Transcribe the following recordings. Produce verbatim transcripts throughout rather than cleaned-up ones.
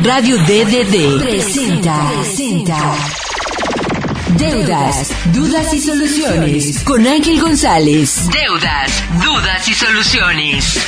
Radio D D D presenta, presenta Deudas, Dudas y Soluciones con Ángel González. Deudas, Dudas y Soluciones.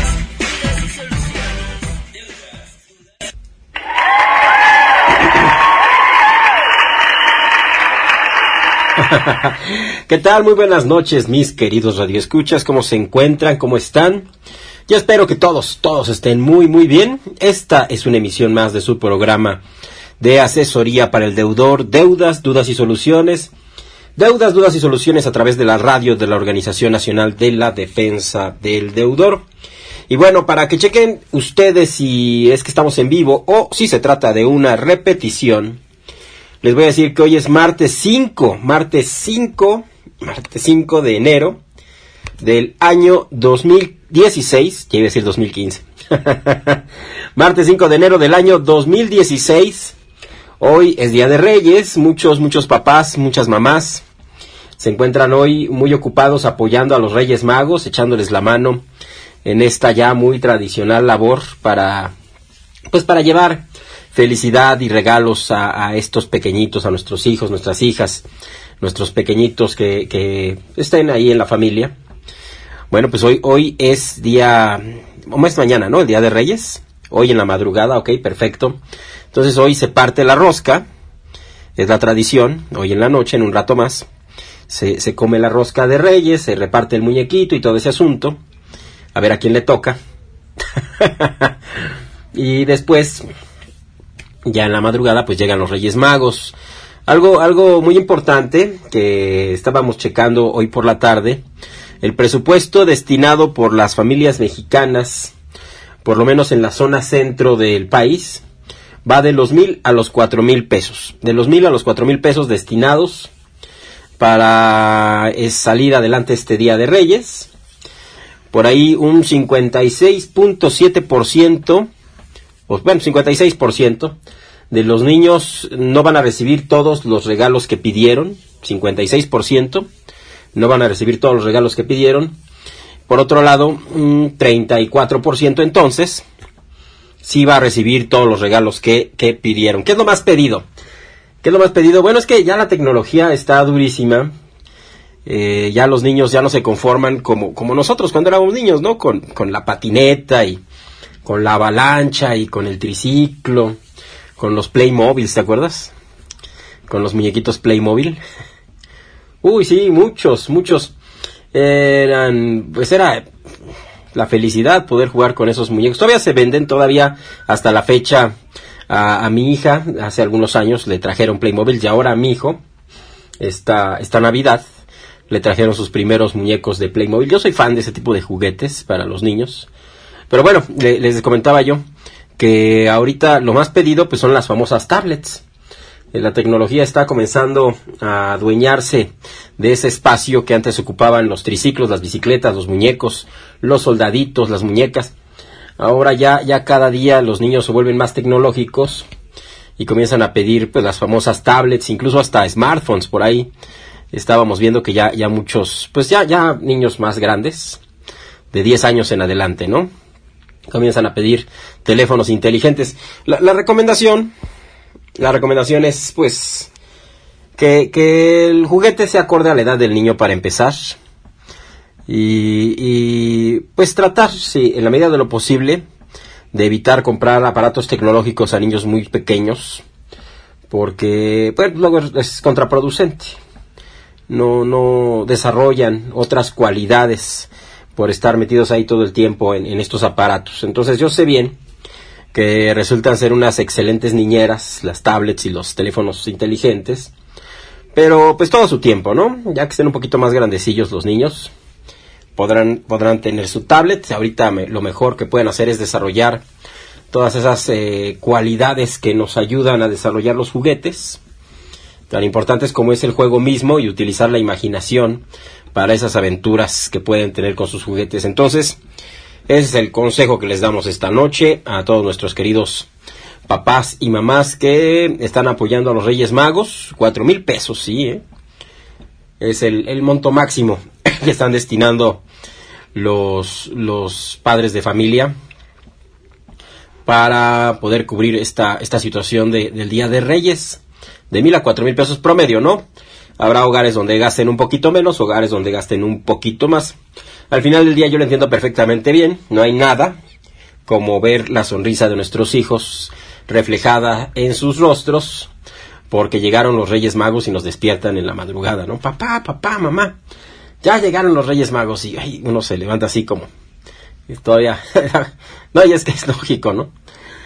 ¿Qué tal? Muy buenas noches, mis queridos radioescuchas. ¿Cómo se encuentran? ¿Cómo están? Yo espero que todos, todos estén muy, muy bien. Esta es una emisión más de su programa de asesoría para el deudor, Deudas, Dudas y Soluciones. Deudas, Dudas y Soluciones a través de la radio de la Organización Nacional de la Defensa del Deudor. Y bueno, para que chequen ustedes si es que estamos en vivo o si se trata de una repetición, les voy a decir que hoy es martes cinco, martes cinco, martes cinco de enero del año dos mil dieciséis, ya iba a decir dos mil quince. Martes cinco de enero del año dos mil dieciséis. Hoy es Día de Reyes. Muchos, muchos papás, muchas mamás se encuentran hoy muy ocupados apoyando a los Reyes Magos, echándoles la mano en esta ya muy tradicional labor para, pues para llevar felicidad y regalos a, a estos pequeñitos, a nuestros hijos, nuestras hijas, nuestros pequeñitos que, que estén ahí en la familia. Bueno, pues hoy, hoy es día, o es mañana, ¿no? El Día de Reyes. Hoy en la madrugada, ok, perfecto. Entonces hoy se parte la rosca, es la tradición. Hoy en la noche, en un rato más, se, se come la rosca de Reyes, se reparte el muñequito y todo ese asunto. A ver a quién le toca. Y después, ya en la madrugada, pues llegan los Reyes Magos. Algo, algo muy importante que estábamos checando hoy por la tarde. El presupuesto destinado por las familias mexicanas, por lo menos en la zona centro del país, va de los mil a los cuatro mil pesos. De los mil a los cuatro mil pesos destinados para es, salir adelante este Día de Reyes. Por ahí un cincuenta y seis punto siete por ciento, pues bueno, cincuenta y seis por ciento de los niños no van a recibir todos los regalos que pidieron. cincuenta y seis por ciento. No van a recibir todos los regalos que pidieron. Por otro lado, un treinta y cuatro por ciento entonces sí va a recibir todos los regalos que, que pidieron. ¿Qué es lo más pedido? ¿Qué es lo más pedido? Bueno, es que ya la tecnología está durísima. Eh, ya los niños ya no se conforman como, como nosotros cuando éramos niños, ¿no? Con, con la patineta y con la avalancha y con el triciclo, con los Playmobil, ¿te acuerdas? Con los muñequitos Playmobil. Uy, sí, muchos, muchos. Eran, pues era la felicidad poder jugar con esos muñecos. Todavía se venden, todavía hasta la fecha. A, a mi hija, hace algunos años, le trajeron Playmobil y ahora a mi hijo, esta, esta Navidad, le trajeron sus primeros muñecos de Playmobil. Yo soy fan de ese tipo de juguetes para los niños. Pero bueno, le, les comentaba yo que ahorita lo más pedido pues son las famosas tablets. La tecnología está comenzando a adueñarse de ese espacio que antes ocupaban los triciclos, las bicicletas, los muñecos, los soldaditos, las muñecas. Ahora ya, ya cada día los niños se vuelven más tecnológicos y comienzan a pedir pues las famosas tablets, incluso hasta smartphones por ahí. Estábamos viendo que ya, ya muchos, pues ya, ya niños más grandes, de diez años en adelante, ¿no? Comienzan a pedir teléfonos inteligentes. La, la recomendación... La recomendación es, pues, que, que el juguete se acorde a la edad del niño para empezar. Y, y pues tratar, sí, en la medida de lo posible, de evitar comprar aparatos tecnológicos a niños muy pequeños. Porque, pues, luego es, es contraproducente. No, no desarrollan otras cualidades por estar metidos ahí todo el tiempo en, en estos aparatos. Entonces yo sé bien que resultan ser unas excelentes niñeras, las tablets y los teléfonos inteligentes, pero pues todo su tiempo, ¿no? Ya que estén un poquito más grandecillos los niños, podrán, podrán tener su tablet. Ahorita me, lo mejor que pueden hacer es desarrollar todas esas eh, cualidades que nos ayudan a desarrollar los juguetes, tan importantes como es el juego mismo y utilizar la imaginación para esas aventuras que pueden tener con sus juguetes. Entonces, ese es el consejo que les damos esta noche a todos nuestros queridos papás y mamás que están apoyando a los Reyes Magos. Cuatro mil pesos, sí, ¿eh? Es el, el monto máximo que están destinando los, los padres de familia para poder cubrir esta, esta situación de, del Día de Reyes, de mil a cuatro mil pesos promedio, ¿no? Habrá hogares donde gasten un poquito menos, hogares donde gasten un poquito más. Al final del día yo lo entiendo perfectamente bien, no hay nada como ver la sonrisa de nuestros hijos reflejada en sus rostros, porque llegaron los Reyes Magos y nos despiertan en la madrugada, ¿no? Papá, papá, mamá, ya llegaron los Reyes Magos, y ay, uno se levanta así como, y todavía, no, y es que es lógico, ¿no?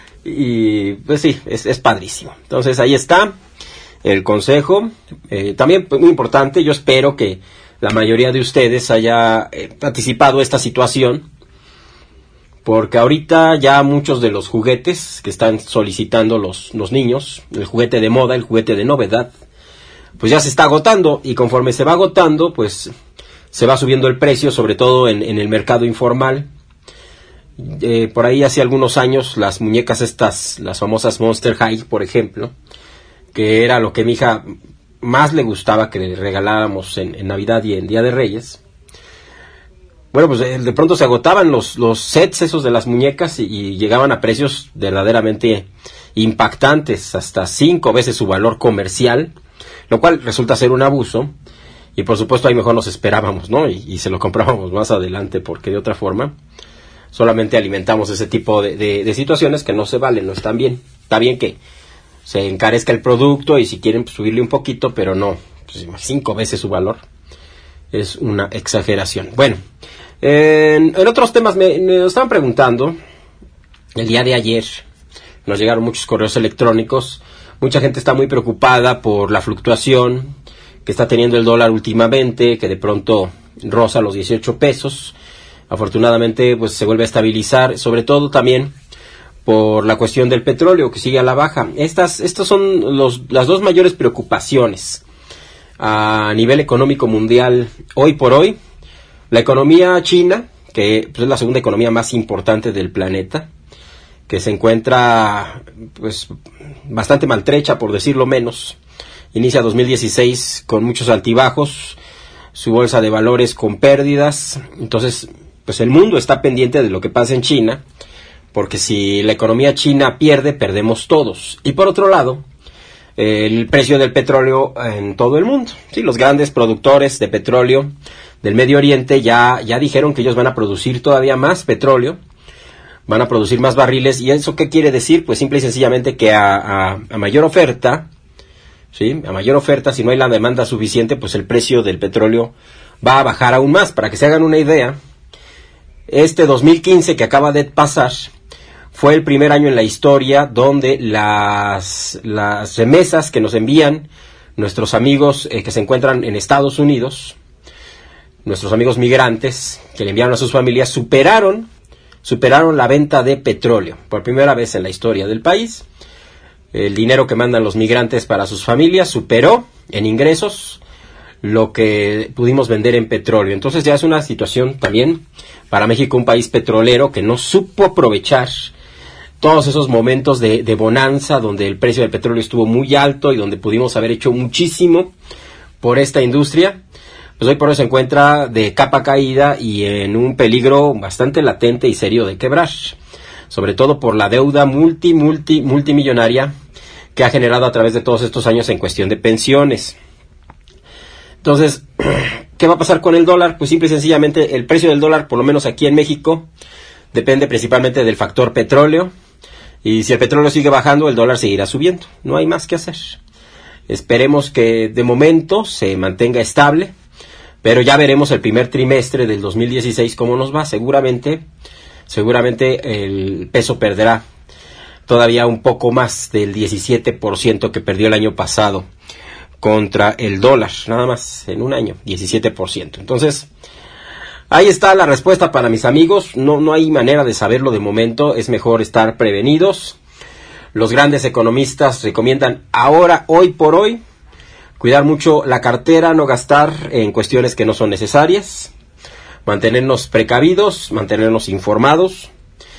Y pues sí, es, es padrísimo. Entonces ahí está el consejo, eh, también muy importante. Yo espero que la mayoría de ustedes haya eh, anticipado esta situación, porque ahorita ya muchos de los juguetes que están solicitando los, los niños, el juguete de moda, el juguete de novedad, pues ya se está agotando, y conforme se va agotando, pues se va subiendo el precio, sobre todo en, en el mercado informal. Eh, por ahí hace algunos años las muñecas estas, las famosas Monster High, por ejemplo, que era lo que a mi hija más le gustaba que le regaláramos en, en Navidad y en Día de Reyes. Bueno, pues de pronto se agotaban los, los sets esos de las muñecas y, y llegaban a precios verdaderamente impactantes, hasta cinco veces su valor comercial, lo cual resulta ser un abuso. Y por supuesto ahí mejor nos esperábamos, ¿no? Y, y se lo comprábamos más adelante, porque de otra forma solamente alimentamos ese tipo de, de, de situaciones que no se valen, no están bien. Está bien que se encarezca el producto y si quieren pues, subirle un poquito, pero no, pues, cinco veces su valor. Es una exageración. Bueno, en, en otros temas me, me estaban preguntando, el día de ayer nos llegaron muchos correos electrónicos, mucha gente está muy preocupada por la fluctuación que está teniendo el dólar últimamente, que de pronto roza los dieciocho pesos. Afortunadamente pues se vuelve a estabilizar, sobre todo también por la cuestión del petróleo que sigue a la baja. Estas, estas son los, las dos mayores preocupaciones a nivel económico mundial hoy por hoy. La economía china, que pues, es la segunda economía más importante del planeta, que se encuentra pues bastante maltrecha, por decirlo menos. Inicia dos mil dieciséis con muchos altibajos, su bolsa de valores con pérdidas. Entonces pues el mundo está pendiente de lo que pasa en China, porque si la economía china pierde, perdemos todos. Y por otro lado, el precio del petróleo en todo el mundo. Sí, los grandes productores de petróleo del Medio Oriente ya, ya dijeron que ellos van a producir todavía más petróleo, van a producir más barriles. ¿Y eso qué quiere decir? Pues simple y sencillamente que a, a, a mayor oferta, ¿sí? A mayor oferta, si no hay la demanda suficiente, pues el precio del petróleo va a bajar aún más. Para que se hagan una idea, este dos mil quince que acaba de pasar fue el primer año en la historia donde las, las remesas que nos envían nuestros amigos eh, que se encuentran en Estados Unidos, nuestros amigos migrantes que le enviaron a sus familias, superaron, superaron la venta de petróleo. Por primera vez en la historia del país, el dinero que mandan los migrantes para sus familias superó en ingresos lo que pudimos vender en petróleo. Entonces ya es una situación también para México, un país petrolero que no supo aprovechar todos esos momentos de, de bonanza donde el precio del petróleo estuvo muy alto y donde pudimos haber hecho muchísimo por esta industria. Pues hoy por hoy se encuentra de capa caída y en un peligro bastante latente y serio de quebrar, sobre todo por la deuda multi, multi, multimillonaria que ha generado a través de todos estos años en cuestión de pensiones. Entonces, ¿qué va a pasar con el dólar? Pues simple y sencillamente el precio del dólar, por lo menos aquí en México, depende principalmente del factor petróleo. Y si el petróleo sigue bajando, el dólar seguirá subiendo. No hay más que hacer. Esperemos que de momento se mantenga estable, pero ya veremos el primer trimestre del dos mil dieciséis cómo nos va. Seguramente, seguramente el peso perderá todavía un poco más del diecisiete por ciento que perdió el año pasado contra el dólar, nada más en un año, diecisiete por ciento. Entonces, ahí está la respuesta para mis amigos. No, no hay manera de saberlo de momento, es mejor estar prevenidos. Los grandes economistas recomiendan ahora, hoy por hoy, cuidar mucho la cartera, no gastar en cuestiones que no son necesarias, mantenernos precavidos, mantenernos informados.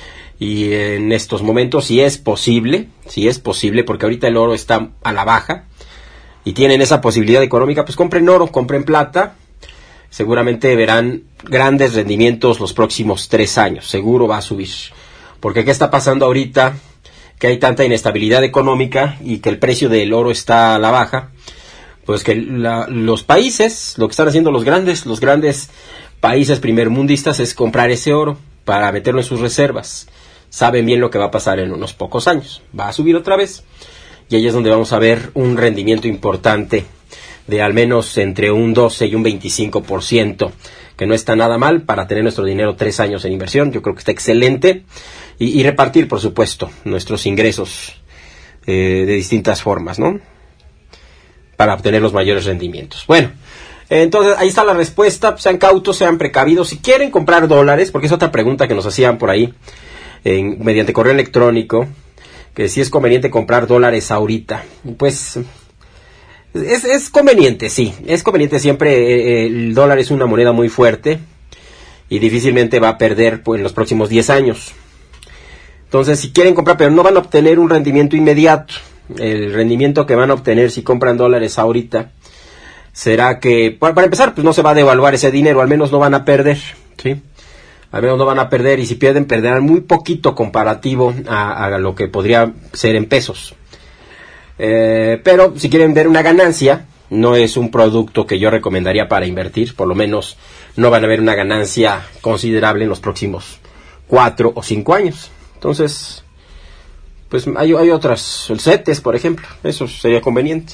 Y en estos momentos, si es posible, si es posible, porque ahorita el oro está a la baja, y tienen esa posibilidad económica, pues compren oro, compren plata. Seguramente verán grandes rendimientos los próximos tres años. Seguro va a subir Porque ¿qué está pasando ahorita? Que hay tanta inestabilidad económica y que el precio del oro está a la baja. Pues que la, los países, lo que están haciendo los grandes, los grandes países primermundistas es comprar ese oro para meterlo en sus reservas. Saben bien lo que va a pasar en unos pocos años. Va a subir otra vez. Y ahí es donde vamos a ver un rendimiento importante de al menos entre un doce y un veinticinco por ciento, que no está nada mal para tener nuestro dinero tres años en inversión. Yo creo que está excelente. Y, y repartir, por supuesto, nuestros ingresos eh, de distintas formas, ¿no? Para obtener los mayores rendimientos. Bueno, entonces ahí está la respuesta. Sean cautos, sean precavidos. Si quieren comprar dólares, porque es otra pregunta que nos hacían por ahí, en, mediante correo electrónico, que si es conveniente comprar dólares ahorita. Pues es, es conveniente, sí. Es conveniente siempre. Eh, el dólar es una moneda muy fuerte y difícilmente va a perder pues, en los próximos diez años. Entonces, si quieren comprar, pero no van a obtener un rendimiento inmediato. El rendimiento que van a obtener si compran dólares ahorita será que, para empezar, pues no se va a devaluar ese dinero, al menos no van a perder, ¿sí? Al menos no van a perder, y si pierden, perderán muy poquito comparativo a, a lo que podría ser en pesos. Eh, pero si quieren ver una ganancia, no es un producto que yo recomendaría para invertir, por lo menos no van a ver una ganancia considerable en los próximos cuatro o cinco años. Entonces, pues hay, hay otras, el CETES, por ejemplo, eso sería conveniente.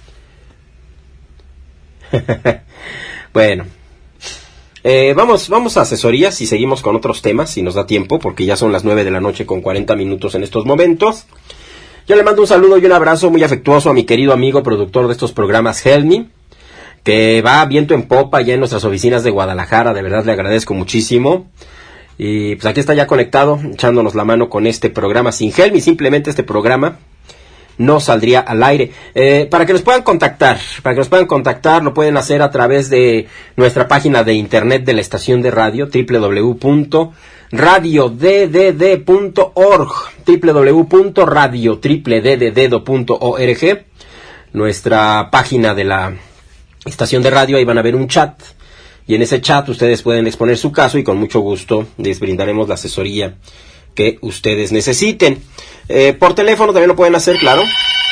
Bueno, eh, vamos, vamos a asesorías y seguimos con otros temas, si nos da tiempo, porque ya son las nueve de la noche con cuarenta minutos en estos momentos. Yo le mando un saludo y un abrazo muy afectuoso a mi querido amigo productor de estos programas, Helmi, que va viento en popa ya en nuestras oficinas de Guadalajara. De verdad le agradezco muchísimo. Y pues aquí está ya conectado, echándonos la mano con este programa. Sin Helmi, simplemente este programa no saldría al aire. Eh, para que nos puedan contactar, para que nos puedan contactar, lo pueden hacer a través de nuestra página de internet de la estación de radio, doble u doble u doble u punto radio d d d punto org, doble u doble u doble u punto radio d d d punto org, nuestra página de la estación de radio. Ahí van a ver un chat. Y en ese chat ustedes pueden exponer su caso y con mucho gusto les brindaremos la asesoría que ustedes necesiten. Eh, por teléfono también lo pueden hacer, claro.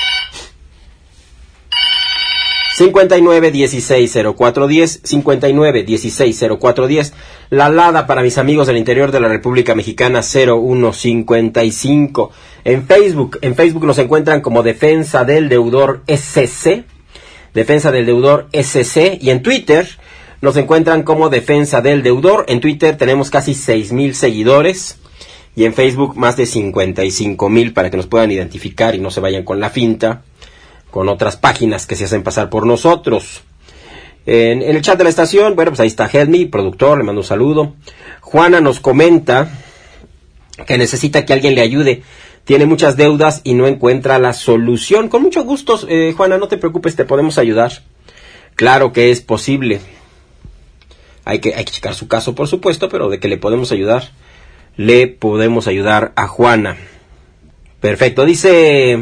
cincuenta y nueve dieciséis cero cuatro diez, cincuenta y nueve dieciséis cero cuatro diez. La Lada para mis amigos del interior de la República Mexicana, cero uno cincuenta y cinco. En Facebook, en Facebook nos encuentran como Defensa del Deudor S C. Defensa del Deudor S C. Y en Twitter nos encuentran como Defensa del Deudor. En Twitter tenemos casi seis mil seguidores y en Facebook más de cincuenta y cinco mil, para que nos puedan identificar y no se vayan con la finta, con otras páginas que se hacen pasar por nosotros. En, en el chat de la estación, bueno, pues ahí está Helmi, productor, le mando un saludo. Juana nos comenta que necesita que alguien le ayude. Tiene muchas deudas y no encuentra la solución. Con mucho gusto, eh, Juana, no te preocupes, te podemos ayudar. Claro que es posible. Hay que, hay que checar su caso, por supuesto, pero de que le podemos ayudar, le podemos ayudar a Juana. Perfecto. Dice,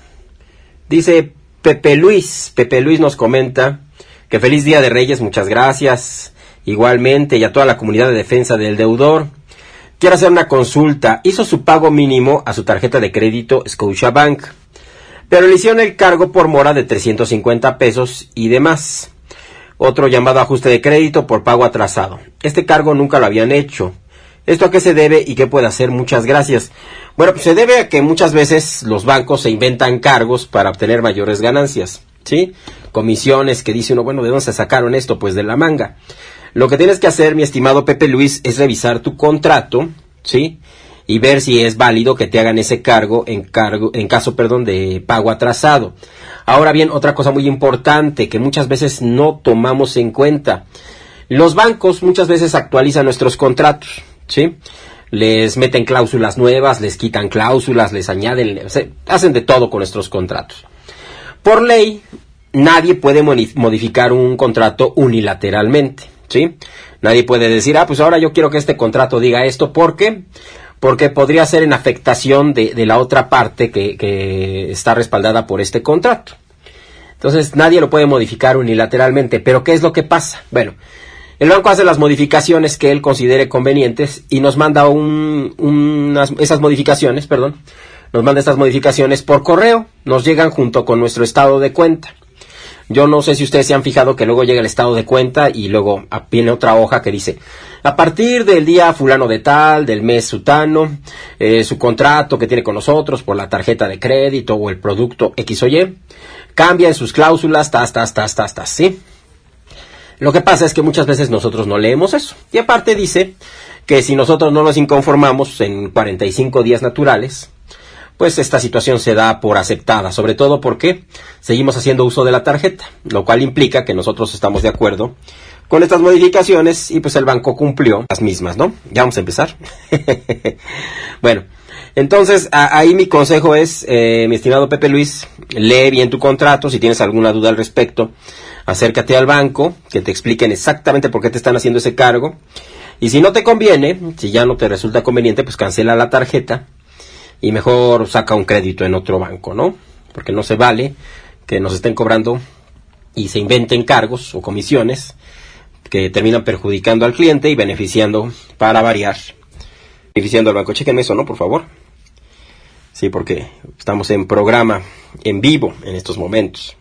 dice Pepe Luis. Pepe Luis nos comenta que feliz Día de Reyes, muchas gracias. Igualmente, y a toda la comunidad de Defensa del Deudor. Quiero hacer una consulta. Hizo su pago mínimo a su tarjeta de crédito Scotiabank, pero le hicieron el cargo por mora de trescientos cincuenta pesos y demás. Otro llamado a ajuste de crédito por pago atrasado. Este cargo nunca lo habían hecho. ¿Esto a qué se debe y qué puede hacer? Muchas gracias. Bueno, pues se debe a que muchas veces los bancos se inventan cargos para obtener mayores ganancias, ¿sí? Comisiones que dice uno, bueno, ¿de dónde se sacaron esto? Pues de la manga. Lo que tienes que hacer, mi estimado Pepe Luis, es revisar tu contrato, ¿sí? Y ver si es válido que te hagan ese cargo en cargo, en caso, perdón, de pago atrasado. Ahora bien, otra cosa muy importante que muchas veces no tomamos en cuenta. Los bancos muchas veces actualizan nuestros contratos, ¿sí? Les meten cláusulas nuevas, les quitan cláusulas, les añaden, o sea, hacen de todo con nuestros contratos. Por ley, nadie puede modificar un contrato unilateralmente, ¿sí? Nadie puede decir, ah, pues ahora yo quiero que este contrato diga esto. ¿Por qué? Porque podría ser en afectación de, de la otra parte que, que está respaldada por este contrato. Entonces, nadie lo puede modificar unilateralmente. ¿Pero qué es lo que pasa? Bueno, El banco hace las modificaciones que él considere convenientes y nos manda un, unas, esas modificaciones, perdón, nos manda estas modificaciones por correo, nos llegan junto con nuestro estado de cuenta. Yo no sé si ustedes se han fijado que luego llega el estado de cuenta y luego viene otra hoja que dice, a partir del día fulano de tal, del mes sutano, eh, su contrato que tiene con nosotros por la tarjeta de crédito o el producto X o Y, cambia en sus cláusulas, tas, tas, tas, tas, tas, ¿sí? Lo que pasa es que muchas veces nosotros no leemos eso. Y aparte dice que si nosotros no nos inconformamos en cuarenta y cinco días naturales, pues esta situación se da por aceptada, sobre todo porque seguimos haciendo uso de la tarjeta, lo cual implica que nosotros estamos de acuerdo con estas modificaciones y pues el banco cumplió las mismas, ¿no? Ya vamos a empezar. Bueno, entonces a, ahí mi consejo es, eh, mi estimado Pepe Luis, lee bien tu contrato. Si tienes alguna duda al respecto, acércate al banco, que te expliquen exactamente por qué te están haciendo ese cargo. Y si no te conviene, si ya no te resulta conveniente, pues cancela la tarjeta y mejor saca un crédito en otro banco, ¿no? Porque no se vale que nos estén cobrando y se inventen cargos o comisiones que terminan perjudicando al cliente y beneficiando, para variar, beneficiando al banco. Chéquenme eso, ¿no? Por favor. Sí, porque estamos en programa, en vivo, en estos momentos.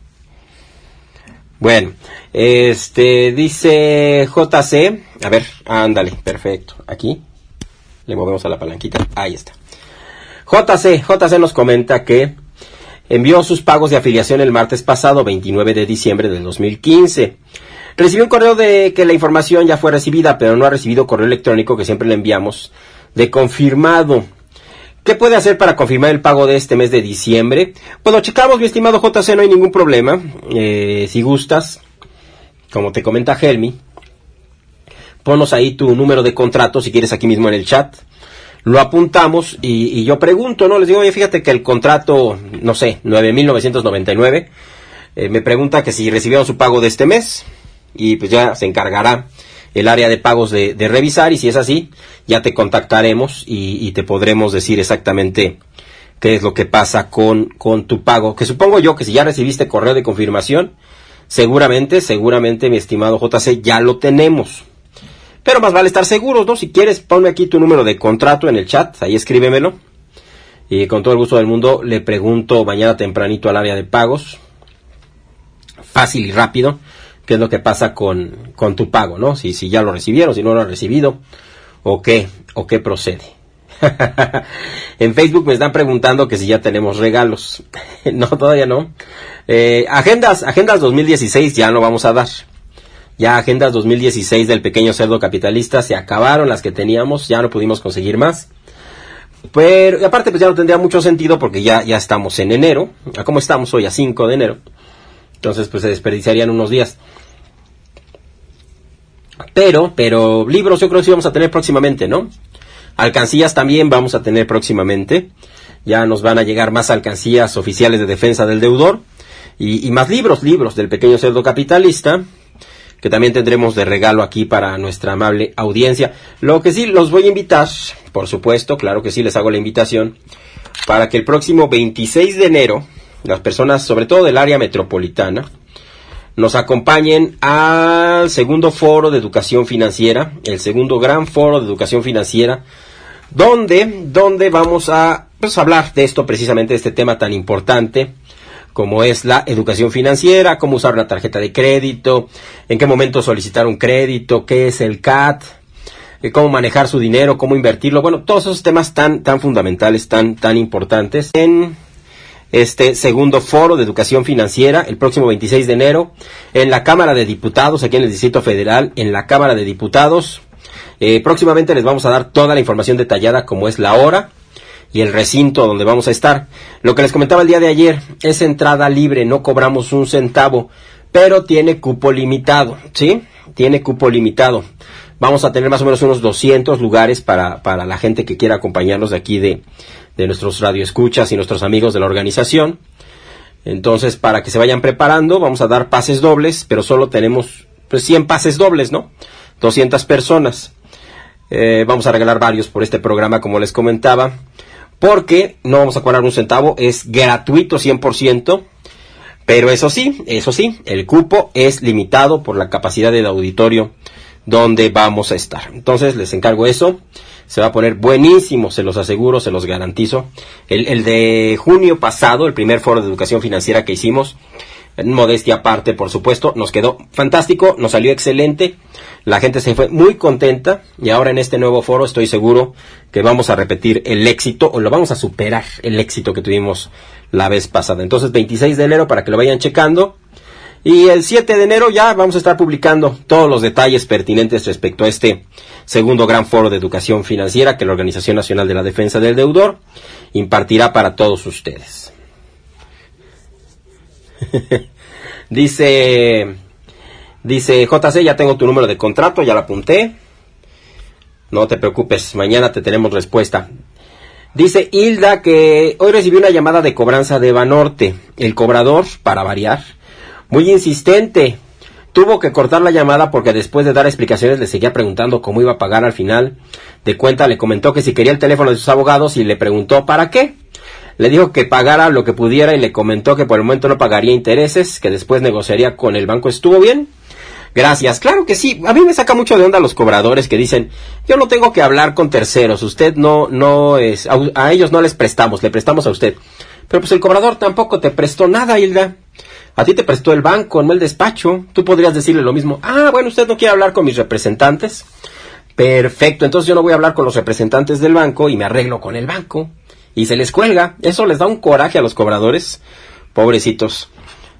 Bueno, este, dice J C, a ver, ándale, perfecto, aquí, le movemos a la palanquita, ahí está. J C, J C nos comenta que envió sus pagos de afiliación el martes pasado, veintinueve de diciembre del dos mil quince. Recibió un correo de que la información ya fue recibida, pero no ha recibido correo electrónico que siempre le enviamos de confirmado. ¿Qué puede hacer para confirmar el pago de este mes de diciembre? Pues lo checamos, mi estimado J C, no hay ningún problema. Eh, si gustas, como te comenta Helmi, ponos ahí tu número de contrato, si quieres, aquí mismo en el chat. Lo apuntamos y, y yo pregunto, ¿no? Les digo, oye, fíjate que el contrato, no sé, nueve mil novecientos noventa y nueve, eh, me pregunta que si recibieron su pago de este mes, y pues ya se encargará el área de pagos de, de revisar, y si es así, ya te contactaremos y, y te podremos decir exactamente qué es lo que pasa con, con tu pago, que supongo yo que si ya recibiste correo de confirmación, seguramente, seguramente, mi estimado J C, ya lo tenemos. Pero más vale estar seguros, ¿no? Si quieres, ponme aquí tu número de contrato en el chat, ahí escríbemelo. Y con todo el gusto del mundo le pregunto mañana tempranito al área de pagos, fácil y rápido, qué es lo que pasa con, con tu pago, ¿no? Si, si ya lo recibieron, si no lo han recibido, o qué, o qué procede. En Facebook me están preguntando que si ya tenemos regalos. No, todavía no. Eh, agendas, agendas dos mil dieciséis ya no vamos a dar. Ya agendas dos mil dieciséis del Pequeño Cerdo Capitalista se acabaron, las que teníamos, ya no pudimos conseguir más. Pero, y aparte, pues ya no tendría mucho sentido porque ya, ya estamos en enero. ¿A cómo estamos hoy? A cinco de enero. Entonces, pues se desperdiciarían unos días. Pero, pero, libros yo creo que sí vamos a tener próximamente, ¿no? Alcancías también vamos a tener próximamente. Ya nos van a llegar más alcancías oficiales de defensa del deudor. Y, y más libros, libros del Pequeño Cerdo Capitalista, que también tendremos de regalo aquí para nuestra amable audiencia. Lo que sí, los voy a invitar, por supuesto, claro que sí, les hago la invitación, para que el próximo veintiséis de enero, las personas, sobre todo del área metropolitana, nos acompañen al segundo foro de educación financiera, el segundo gran foro de educación financiera, donde, donde vamos a pues, hablar de esto, precisamente de este tema tan importante, como es la educación financiera, cómo usar una tarjeta de crédito, en qué momento solicitar un crédito, qué es el C A T, cómo manejar su dinero, cómo invertirlo, bueno, todos esos temas tan, tan fundamentales, tan, tan importantes, en este segundo foro de educación financiera, el próximo veintiséis de enero, en la Cámara de Diputados, aquí en el Distrito Federal, en la Cámara de Diputados. Eh, próximamente les vamos a dar toda la información detallada, como es la hora y el recinto donde vamos a estar. Lo que les comentaba el día de ayer, es entrada libre, no cobramos un centavo, pero tiene cupo limitado, ¿sí? Tiene cupo limitado. Vamos a tener más o menos unos doscientos lugares para, para la gente que quiera acompañarnos de aquí de, de nuestros radioescuchas y nuestros amigos de la organización. Entonces, para que se vayan preparando, vamos a dar pases dobles, pero solo tenemos pues cien pases dobles, ¿no? doscientas personas. Eh, vamos a regalar varios por este programa, como les comentaba, porque no vamos a cobrar un centavo, es gratuito cien por ciento, pero eso sí, eso sí, el cupo es limitado por la capacidad del auditorio donde vamos a estar. Entonces les encargo eso. Se va a poner buenísimo, se los aseguro, se los garantizo. El, el de junio pasado, el primer foro de educación financiera que hicimos, en modestia aparte, por supuesto, nos quedó fantástico, nos salió excelente. La gente se fue muy contenta y ahora en este nuevo foro estoy seguro que vamos a repetir el éxito, o lo vamos a superar el éxito que tuvimos la vez pasada. Entonces, veintiséis de enero para que lo vayan checando. Y el siete de enero ya vamos a estar publicando todos los detalles pertinentes respecto a este segundo gran foro de educación financiera que la Organización Nacional de la Defensa del Deudor impartirá para todos ustedes. dice, dice J C, ya tengo tu número de contrato, ya lo apunté. No te preocupes, mañana te tenemos respuesta. Dice Hilda que hoy recibió una llamada de cobranza de Banorte. El cobrador, para variar, muy insistente, tuvo que cortar la llamada porque después de dar explicaciones le seguía preguntando cómo iba a pagar. Al final de cuenta le comentó que si quería el teléfono de sus abogados y le preguntó ¿para qué? Le dijo que pagara lo que pudiera y le comentó que por el momento no pagaría intereses, que después negociaría con el banco. ¿Estuvo bien? Gracias. Claro que sí. A mí me saca mucho de onda los cobradores que dicen, yo no tengo que hablar con terceros, usted no, no es, a, a ellos no les prestamos, le prestamos a usted. Pero pues el cobrador tampoco te prestó nada, Hilda. A ti te prestó el banco, no el despacho. Tú podrías decirle lo mismo. Ah, bueno, usted no quiere hablar con mis representantes. Perfecto, entonces yo no voy a hablar con los representantes del banco y me arreglo con el banco. Y se les cuelga. Eso les da un coraje a los cobradores. Pobrecitos.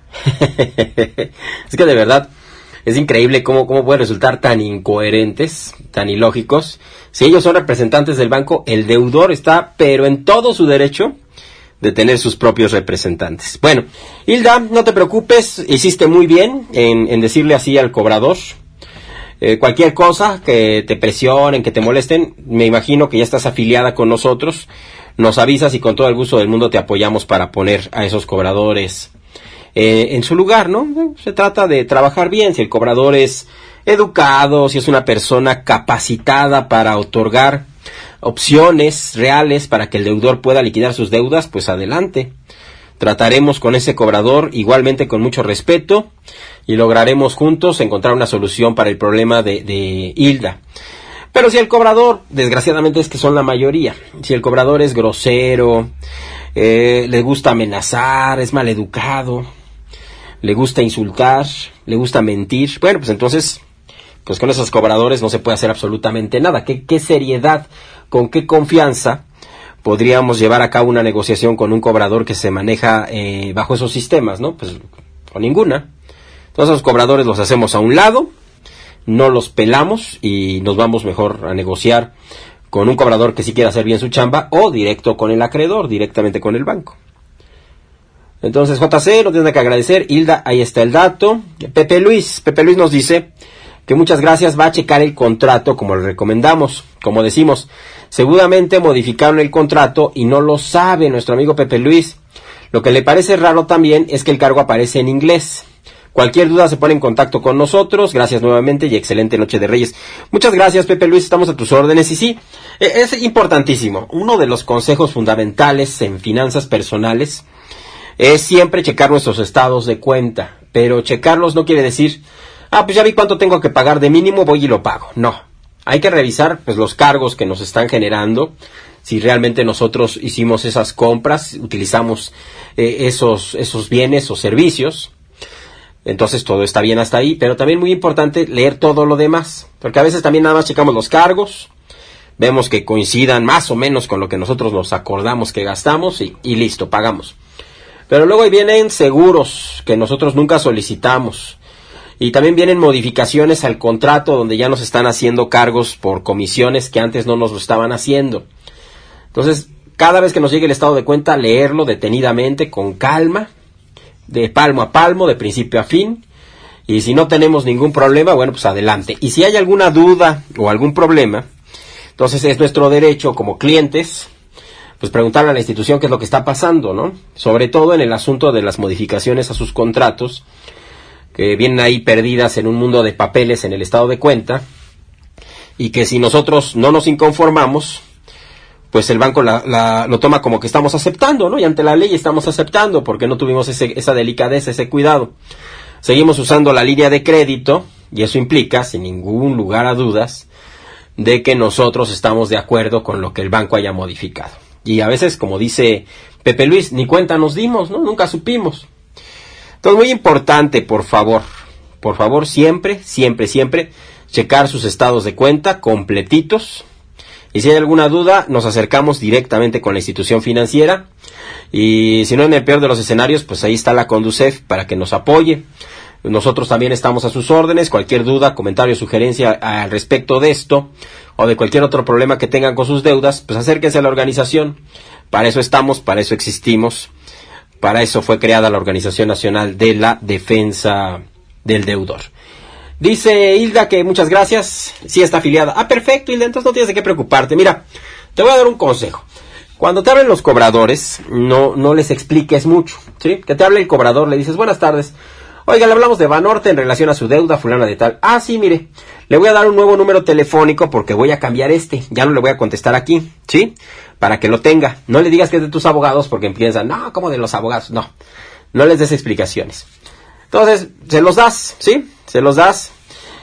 Es que de verdad es increíble cómo, cómo pueden resultar tan incoherentes, tan ilógicos. Si ellos son representantes del banco, el deudor está, pero en todo su derecho de tener sus propios representantes. Bueno, Hilda, no te preocupes, hiciste muy bien en, en decirle así al cobrador. Eh, cualquier cosa que te presionen, que te molesten, me imagino que ya estás afiliada con nosotros, nos avisas y con todo el gusto del mundo te apoyamos para poner a esos cobradores eh, en su lugar, ¿no? Se trata de trabajar bien. Si el cobrador es educado, si es una persona capacitada para otorgar opciones reales para que el deudor pueda liquidar sus deudas, pues adelante. Trataremos con ese cobrador igualmente con mucho respeto y lograremos juntos encontrar una solución para el problema de, de Hilda. Pero si el cobrador, desgraciadamente es que son la mayoría, si el cobrador es grosero, eh, le gusta amenazar, es maleducado, le gusta insultar, le gusta mentir, bueno, pues entonces, pues con esos cobradores no se puede hacer absolutamente nada. ¿Qué, qué seriedad, con qué confianza podríamos llevar a cabo una negociación con un cobrador que se maneja eh, bajo esos sistemas, ¿no? Pues con ninguna. Entonces los cobradores los hacemos a un lado, no los pelamos y nos vamos mejor a negociar con un cobrador que sí quiera hacer bien su chamba o directo con el acreedor, directamente con el banco. Entonces J C, no tiene que agradecer. Hilda, ahí está el dato. Pepe Luis, Pepe Luis nos dice que muchas gracias, va a checar el contrato como le recomendamos. Como decimos, seguramente modificaron el contrato y no lo sabe nuestro amigo Pepe Luis. Lo que le parece raro también es que el cargo aparece en inglés. Cualquier duda se pone en contacto con nosotros. Gracias nuevamente y excelente Noche de Reyes. Muchas gracias, Pepe Luis, estamos a tus órdenes. Y sí, es importantísimo. Uno de los consejos fundamentales en finanzas personales es siempre checar nuestros estados de cuenta. Pero checarlos no quiere decir, ah, pues ya vi cuánto tengo que pagar de mínimo, voy y lo pago. No, hay que revisar pues los cargos que nos están generando, si realmente nosotros hicimos esas compras, utilizamos eh, esos, esos bienes o servicios. Entonces todo está bien hasta ahí, pero también muy importante leer todo lo demás, porque a veces también nada más checamos los cargos, vemos que coincidan más o menos con lo que nosotros nos acordamos que gastamos y, y listo, pagamos. Pero luego ahí vienen seguros que nosotros nunca solicitamos. Y también vienen modificaciones al contrato donde ya nos están haciendo cargos por comisiones que antes no nos lo estaban haciendo. Entonces, cada vez que nos llegue el estado de cuenta, leerlo detenidamente, con calma, de palmo a palmo, de principio a fin. Y si no tenemos ningún problema, bueno, pues adelante. Y si hay alguna duda o algún problema, entonces es nuestro derecho como clientes, pues preguntarle a la institución qué es lo que está pasando, ¿no? Sobre todo en el asunto de las modificaciones a sus contratos, que vienen ahí perdidas en un mundo de papeles en el estado de cuenta, y que si nosotros no nos inconformamos, pues el banco la, la, lo toma como que estamos aceptando, ¿no? Y ante la ley estamos aceptando, porque no tuvimos ese, esa delicadeza, ese cuidado. Seguimos usando la línea de crédito, Y eso implica, sin ningún lugar a dudas, de que nosotros estamos de acuerdo con lo que el banco haya modificado. Y a veces, como dice Pepe Luis, ni cuenta nos dimos, ¿no? Nunca supimos. Entonces, muy importante, por favor, por favor, siempre, siempre, siempre, checar sus estados de cuenta completitos. Y si hay alguna duda, nos acercamos directamente con la institución financiera. Y si no, en el peor de los escenarios, pues ahí está la Conducef para que nos apoye. Nosotros también estamos a sus órdenes. Cualquier duda, comentario, sugerencia al respecto de esto o de cualquier otro problema que tengan con sus deudas, pues acérquense a la organización. Para eso estamos, para eso existimos. Para eso fue creada la Organización Nacional de la Defensa del Deudor. Dice Hilda que muchas gracias. Sí está afiliada. Ah, perfecto, Hilda, entonces no tienes de qué preocuparte. Mira, te voy a dar un consejo. Cuando te hablen los cobradores, no, no les expliques mucho, ¿sí? Que te hable el cobrador, le dices, buenas tardes. Oiga, le hablamos de Banorte en relación a su deuda fulana de tal. Ah, sí, mire, le voy a dar un nuevo número telefónico porque voy a cambiar este. Ya no le voy a contestar aquí, ¿sí? Para que lo tenga. No le digas que es de tus abogados porque empiezan, no, ¿cómo de los abogados? No, no les des explicaciones. Entonces, se los das, ¿sí? Se los das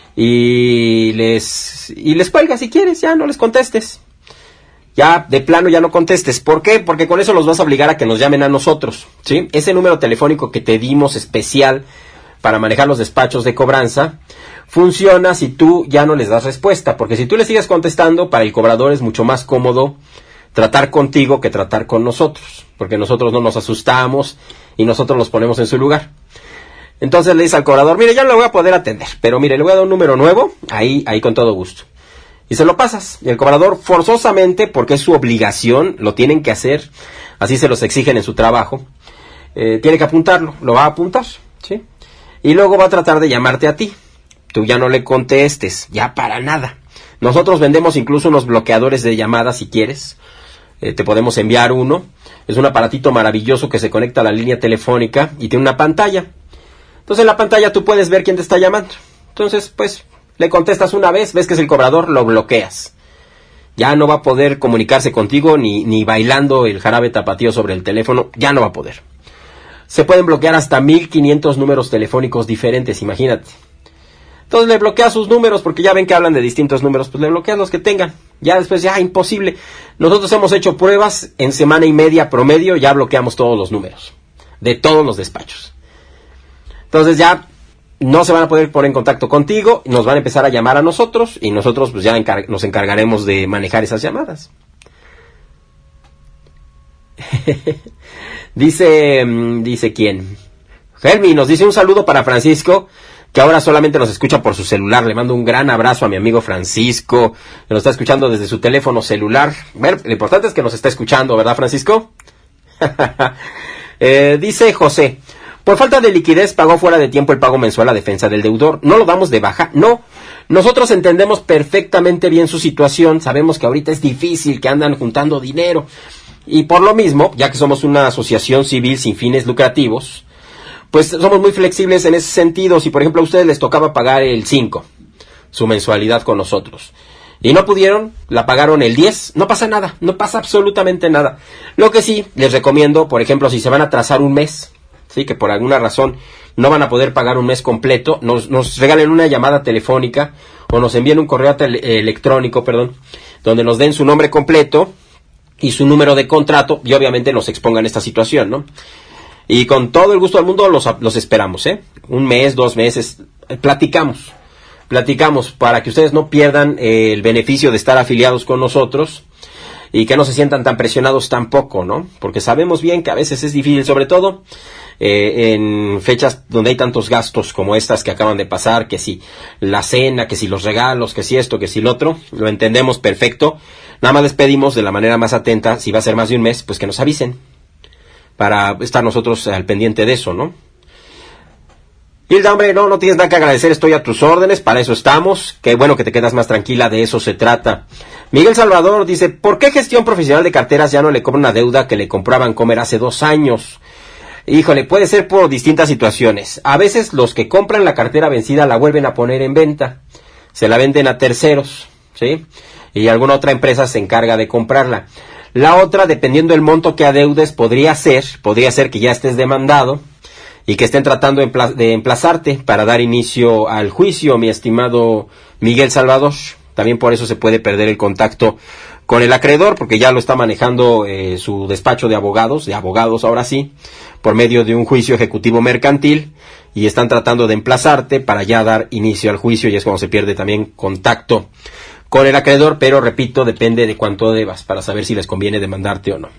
y les, y les cuelgas si quieres, ya no les contestes. Ya, de plano, ya no contestes. ¿Por qué? Porque con eso los vas a obligar a que nos llamen a nosotros, ¿sí? Ese número telefónico que te dimos especial para manejar los despachos de cobranza funciona si tú ya no les das respuesta. Porque si tú le sigues contestando, para el cobrador es mucho más cómodo tratar contigo que tratar con nosotros. Porque nosotros no nos asustamos y nosotros los ponemos en su lugar. Entonces le dices al cobrador, mire, ya no le voy a poder atender, pero mire, le voy a dar un número nuevo, ahí, ahí con todo gusto. Y se lo pasas. Y el cobrador, forzosamente, porque es su obligación, lo tienen que hacer, así se los exigen en su trabajo, eh, tiene que apuntarlo, lo va a apuntar, ¿sí? Y luego va a tratar de llamarte a ti. Tú ya no le contestes, ya para nada. Nosotros vendemos incluso unos bloqueadores de llamadas si quieres. Eh, te podemos enviar uno. Es un aparatito maravilloso que se conecta a la línea telefónica y tiene una pantalla. Entonces en la pantalla tú puedes ver quién te está llamando. Entonces, pues, le contestas una vez, ves que es el cobrador, lo bloqueas. Ya no va a poder comunicarse contigo ni, ni bailando el jarabe tapatío sobre el teléfono, ya no va a poder. Se pueden bloquear hasta mil quinientos números telefónicos diferentes, imagínate. Entonces le bloqueas sus números, porque ya ven que hablan de distintos números, pues le bloqueas los que tengan. Ya después, ya, imposible. Nosotros hemos hecho pruebas, en semana y media promedio, ya bloqueamos todos los números. De todos los despachos. Entonces ya no se van a poder poner en contacto contigo, nos van a empezar a llamar a nosotros, y nosotros pues ya encar- nos encargaremos de manejar esas llamadas. dice, dice quién. Helmi nos dice un saludo para Francisco, que ahora solamente nos escucha por su celular. Le mando un gran abrazo a mi amigo Francisco, que nos está escuchando desde su teléfono celular. Bueno, lo importante es que nos está escuchando, ¿verdad, Francisco? eh, dice José, por falta de liquidez pagó fuera de tiempo el pago mensual a defensa del deudor. ¿No lo damos de baja? No. Nosotros entendemos perfectamente bien su situación. Sabemos que ahorita es difícil, que andan juntando dinero. Y por lo mismo, ya que somos una asociación civil sin fines lucrativos, pues somos muy flexibles en ese sentido. Si por ejemplo a ustedes les tocaba pagar el cinco, su mensualidad con nosotros, y no pudieron, la pagaron el diez, no pasa nada, no pasa absolutamente nada. Lo que sí, les recomiendo, por ejemplo, si se van a atrasar un mes, sí, que por alguna razón no van a poder pagar un mes completo, nos, nos regalen una llamada telefónica o nos envíen un correo tele, electrónico, perdón, donde nos den su nombre completo y su número de contrato y obviamente nos expongan esta situación, ¿no? Y con todo el gusto del mundo los, los esperamos, ¿eh? Un mes, dos meses, platicamos, platicamos para que ustedes no pierdan eh, el beneficio de estar afiliados con nosotros y que no se sientan tan presionados tampoco, ¿no? Porque sabemos bien que a veces es difícil, sobre todo eh, en fechas donde hay tantos gastos como estas que acaban de pasar, que si la cena, que si los regalos, que si esto, que si lo otro, lo entendemos perfecto. Nada más les pedimos de la manera más atenta, si va a ser más de un mes, pues que nos avisen, para estar nosotros al pendiente de eso, ¿no? Hilda, hombre, no, no tienes nada que agradecer, estoy a tus órdenes, para eso estamos, qué bueno que te quedas más tranquila, de eso se trata. Miguel Salvador dice, ¿por qué gestión profesional de carteras ya no le cobra una deuda que le compró Bancomer hace dos años? Híjole, puede ser por distintas situaciones. A veces los que compran la cartera vencida la vuelven a poner en venta, se la venden a terceros, ¿sí? Y alguna otra empresa se encarga de comprarla. La otra, dependiendo del monto que adeudes, podría ser, podría ser que ya estés demandado y que estén tratando de emplazarte para dar inicio al juicio, mi estimado Miguel Salvador. También por eso se puede perder el contacto con el acreedor, porque ya lo está manejando eh, su despacho de abogados, de abogados ahora sí, por medio de un juicio ejecutivo mercantil, y están tratando de emplazarte para ya dar inicio al juicio, y es cuando se pierde también contacto con el acreedor, pero repito, depende de cuánto debas, para saber si les conviene demandarte o no.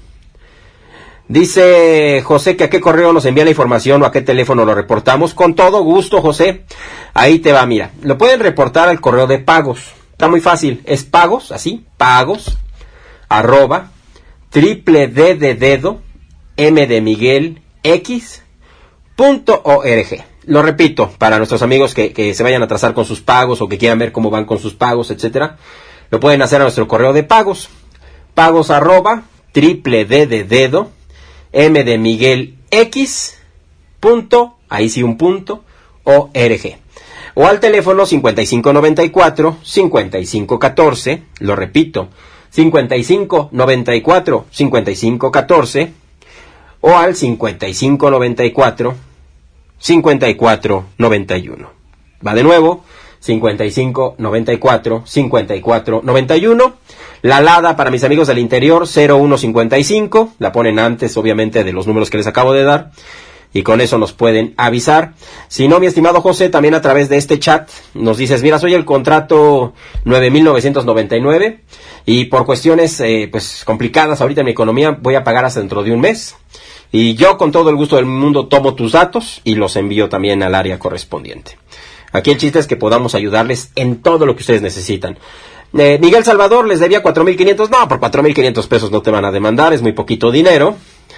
Dice José que a qué correo nos envía la información o a qué teléfono lo reportamos. Con todo gusto, José. Ahí te va, mira. Lo pueden reportar al correo de pagos. Está muy fácil. Es pagos, así, pagos, arroba, triple D de dedo, M de Miguel, X, punto org. Lo repito, para nuestros amigos que, que se vayan a atrasar con sus pagos o que quieran ver cómo van con sus pagos, etcétera. Lo pueden hacer a nuestro correo de pagos. Pagos, arroba, triple D de dedo, M de Miguel, X, punto, ahí sí un punto, org. O al teléfono cincuenta y cinco noventa y cuatro, cincuenta y cinco catorce, lo repito, cincuenta y cinco noventa y cuatro, cincuenta y cinco catorce, o al cincuenta y cinco noventa y cuatro, cincuenta y cuatro noventa y uno. Va de nuevo, cincuenta y cinco noventa y cuatro, cincuenta y cuatro noventa y uno. La alada para mis amigos del interior, cero uno cincuenta y cinco, la ponen antes obviamente de los números que les acabo de dar, y con eso nos pueden avisar. Si no, mi estimado José, también a través de este chat nos dices, mira, soy el contrato nueve mil novecientos noventa y nueve y por cuestiones eh, pues complicadas ahorita en mi economía voy a pagar hasta dentro de un mes, y yo con todo el gusto del mundo tomo tus datos y los envío también al área correspondiente. Aquí el chiste es que podamos ayudarles en todo lo que ustedes necesitan. Eh, Miguel Salvador les debía cuatro mil quinientos, no, por cuatro mil quinientos pesos no te van a demandar, es muy poquito dinero.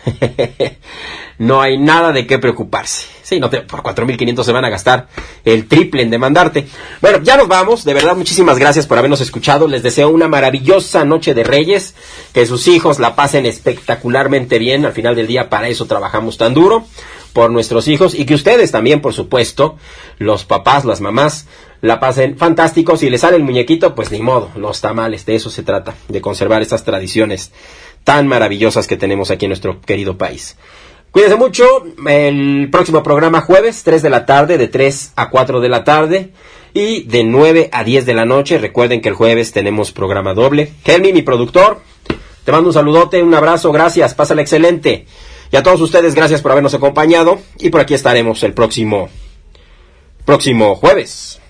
No hay nada de qué preocuparse. Sí, no te, por cuatro mil quinientos se van a gastar el triple en demandarte. Bueno, ya nos vamos. De verdad, muchísimas gracias por habernos escuchado. Les deseo una maravillosa noche de Reyes. Que sus hijos la pasen espectacularmente bien. Al final del día, para eso trabajamos tan duro, por nuestros hijos. Y que ustedes también, por supuesto, los papás, las mamás, la pasen fantástico. Si les sale el muñequito, pues ni modo. Los tamales, de eso se trata. De conservar estas tradiciones tan maravillosas que tenemos aquí en nuestro querido país. Cuídense mucho. El próximo programa jueves, tres de la tarde, de tres a cuatro de la tarde, y de nueve a diez de la noche. Recuerden que el jueves tenemos programa doble. Helmi, mi productor, te mando un saludote, un abrazo, gracias, pásala excelente. Y a todos ustedes, gracias por habernos acompañado, y por aquí estaremos el próximo próximo jueves.